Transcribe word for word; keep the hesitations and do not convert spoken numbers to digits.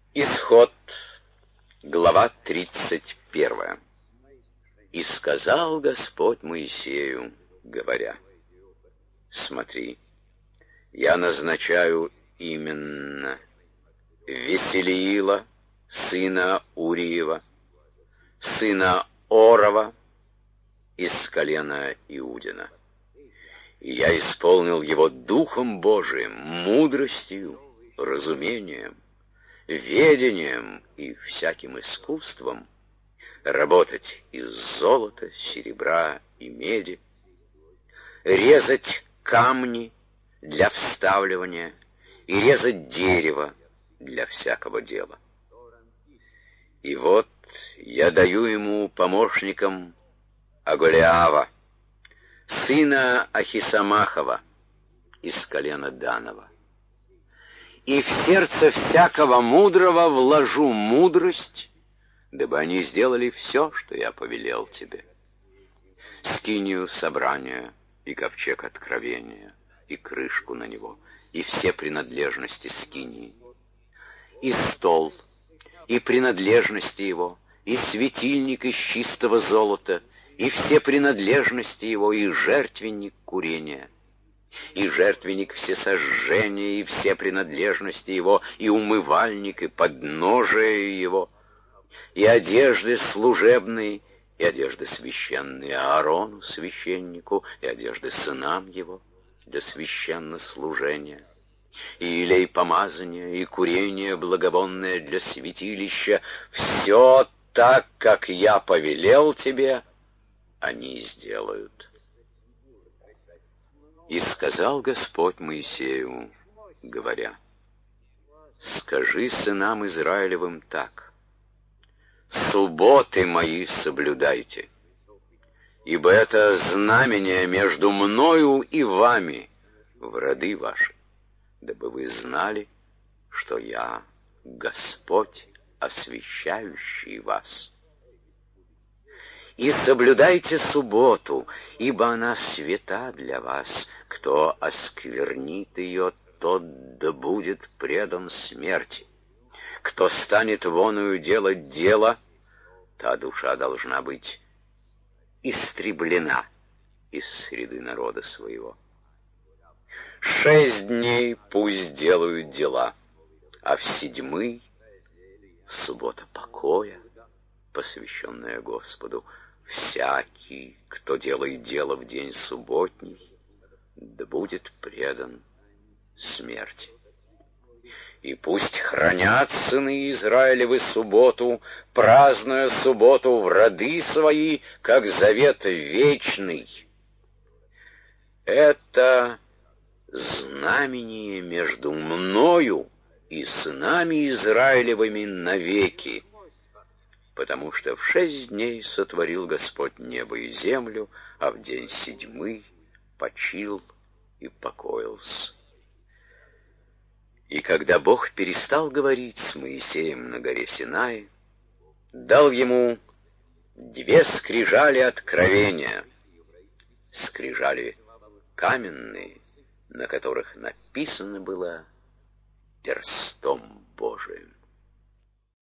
Исход, глава тридцать первая. «И сказал Господь Моисею, говоря: смотри, я назначаю именно Веселиила, сына Уриева, сына Орова, из колена Иудина. И я исполнил его Духом Божиим, мудростью, разумением, ведением и всяким искусством работать из золота, серебра и меди, резать камни для вставливания и резать дерево для всякого дела. И вот я даю ему помощником Оголиава, сына Ахисамахова, из колена Данова. И в сердце всякого мудрого вложу мудрость, дабы они сделали все, что я повелел тебе: скинию собрания и ковчег откровения, и крышку на него, и все принадлежности скинии, и стол, и принадлежности его, и светильник из чистого золота, и все принадлежности его, и жертвенник курения, и жертвенник всесожжения, и все принадлежности его, и умывальник, и подножие его, и одежды служебные, и одежды священные Аарону, священнику, и одежды сынам его для священнослужения, и елей помазания, и курение благовонное для святилища. Все так, как я повелел тебе, они сделают. И сказал Господь Моисею, говоря: скажи сынам Израилевым так: субботы мои соблюдайте, ибо это знамение между мною и вами в роды ваши, дабы вы знали, что я Господь, освящающий вас. И соблюдайте субботу, ибо она свята для вас. Кто осквернит ее, тот да будет предан смерти. Кто станет воною делать дело, та душа должна быть истреблена из среды народа своего. Шесть дней пусть делают дела, а в седьмый — суббота покоя, посвященная Господу. Всякий, кто делает дело в день субботний, да будет предан смерти. И пусть хранят сыны Израилевы субботу, празднуя субботу в роды свои, как завет вечный. Это знамение между мною и сынами Израилевыми навеки, потому что в шесть дней сотворил Господь небо и землю, а в день седьмый почил и покоился. И когда Бог перестал говорить с Моисеем на горе Синай, дал ему две скрижали откровения, скрижали каменные, на которых написано было перстом Божиим.